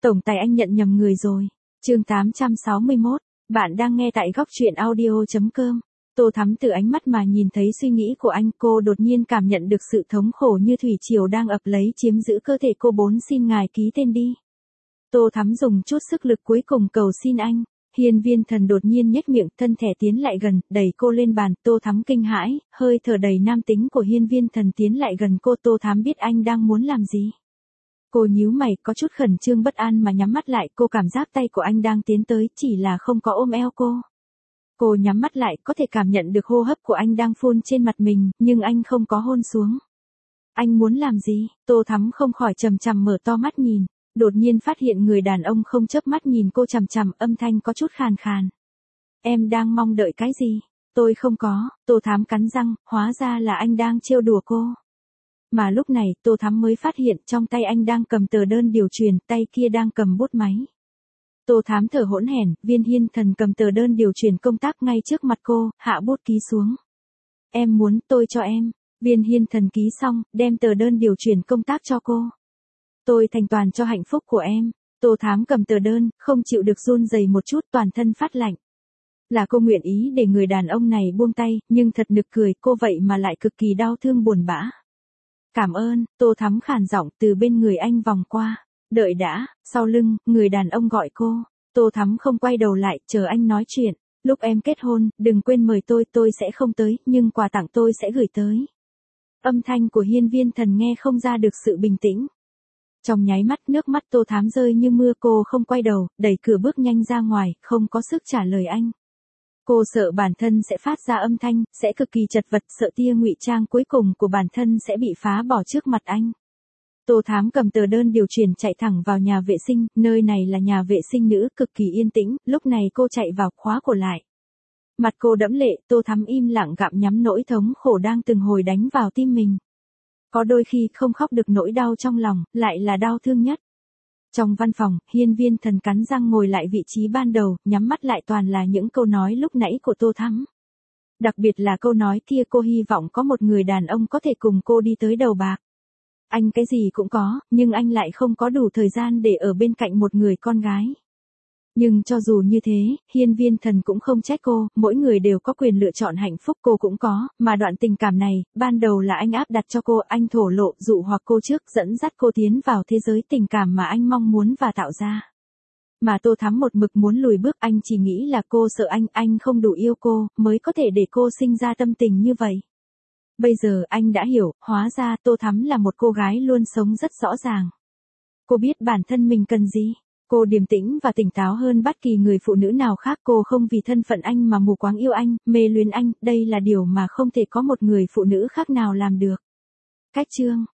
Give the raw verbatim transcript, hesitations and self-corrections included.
Tổng tài anh nhận nhầm người rồi. Chương tám trăm sáu mươi mốt, bạn đang nghe tại góc truyện audio chấm com. Tô Thắm từ ánh mắt mà nhìn thấy suy nghĩ của anh, cô đột nhiên cảm nhận được sự thống khổ như thủy triều đang ập lấy chiếm giữ cơ thể cô. Bốn xin ngài ký tên đi. Tô Thắm dùng chút sức lực cuối cùng cầu xin anh. Hiên Viên Thần đột nhiên nhếch miệng, thân thể tiến lại gần, đẩy cô lên bàn. Tô Thắm kinh hãi, hơi thở đầy nam tính của Hiên Viên Thần tiến lại gần cô. Tô Thắm biết anh đang muốn làm gì. Cô nhíu mày, có chút khẩn trương bất an mà nhắm mắt lại. Cô cảm giác tay của anh đang tiến tới, chỉ là không có ôm eo cô. Cô nhắm mắt lại, có thể cảm nhận được hô hấp của anh đang phun trên mặt mình, nhưng anh không có hôn xuống. Anh muốn làm gì? Tô Thắm không khỏi chằm chằm mở to mắt nhìn. Đột nhiên phát hiện người đàn ông không chớp mắt nhìn cô chằm chằm, âm thanh có chút khàn khàn. Em đang mong đợi cái gì? Tôi không có. Tô Thắm cắn răng, hóa ra là anh đang trêu đùa cô. Mà lúc này, Tô Thắm mới phát hiện trong tay anh đang cầm tờ đơn điều chuyển, tay kia đang cầm bút máy. Tô Thắm thở hỗn hển, Viên Hiên Thần cầm tờ đơn điều chuyển công tác ngay trước mặt cô, hạ bút ký xuống. Em muốn, tôi cho em. Viên Hiên Thần ký xong, đem tờ đơn điều chuyển công tác cho cô. Tôi thành toàn cho hạnh phúc của em. Tô Thắm cầm tờ đơn, không chịu được run rẩy một chút, toàn thân phát lạnh. Là cô nguyện ý để người đàn ông này buông tay, nhưng thật nực cười, cô vậy mà lại cực kỳ đau thương buồn bã. Cảm ơn. Tô Thắm khàn giọng từ bên người anh vòng qua. Đợi đã. Sau lưng, người đàn ông gọi cô. Tô Thắm không quay đầu lại, chờ anh nói chuyện. Lúc em kết hôn, đừng quên mời tôi, tôi sẽ không tới, nhưng quà tặng tôi sẽ gửi tới. Âm thanh của Hiên Viên Thần nghe không ra được sự bình tĩnh. Trong nháy mắt, nước mắt Tô Thắm rơi như mưa. Cô không quay đầu, đẩy cửa bước nhanh ra ngoài, không có sức trả lời anh. Cô sợ bản thân sẽ phát ra âm thanh, sẽ cực kỳ chật vật, sợ tia ngụy trang cuối cùng của bản thân sẽ bị phá bỏ trước mặt anh. Tô Thắm cầm tờ đơn điều chuyển chạy thẳng vào nhà vệ sinh, nơi này là nhà vệ sinh nữ, cực kỳ yên tĩnh. Lúc này cô chạy vào, khóa cổ lại. Mặt cô đẫm lệ, Tô Thắm im lặng gặm nhắm nỗi thống khổ đang từng hồi đánh vào tim mình. Có đôi khi không khóc được nỗi đau trong lòng, lại là đau thương nhất. Trong văn phòng, Hiên Viên Thần cắn răng ngồi lại vị trí ban đầu, nhắm mắt lại, toàn là những câu nói lúc nãy của Tô Thắm. Đặc biệt là câu nói kia, cô hy vọng có một người đàn ông có thể cùng cô đi tới đầu bạc. Anh cái gì cũng có, nhưng anh lại không có đủ thời gian để ở bên cạnh một người con gái. Nhưng cho dù như thế, Hiên Viên Thần cũng không trách cô, mỗi người đều có quyền lựa chọn hạnh phúc, cô cũng có, mà đoạn tình cảm này, ban đầu là anh áp đặt cho cô, anh thổ lộ, dụ hoặc cô trước, dẫn dắt cô tiến vào thế giới tình cảm mà anh mong muốn và tạo ra. Mà Tô Thắm một mực muốn lùi bước, anh chỉ nghĩ là cô sợ anh, anh không đủ yêu cô, mới có thể để cô sinh ra tâm tình như vậy. Bây giờ anh đã hiểu, hóa ra Tô Thắm là một cô gái luôn sống rất rõ ràng. Cô biết bản thân mình cần gì. Cô điềm tĩnh và tỉnh táo hơn bất kỳ người phụ nữ nào khác. Cô không vì thân phận anh mà mù quáng yêu anh, mê luyến anh, đây là điều mà không thể có một người phụ nữ khác nào làm được. Cách chương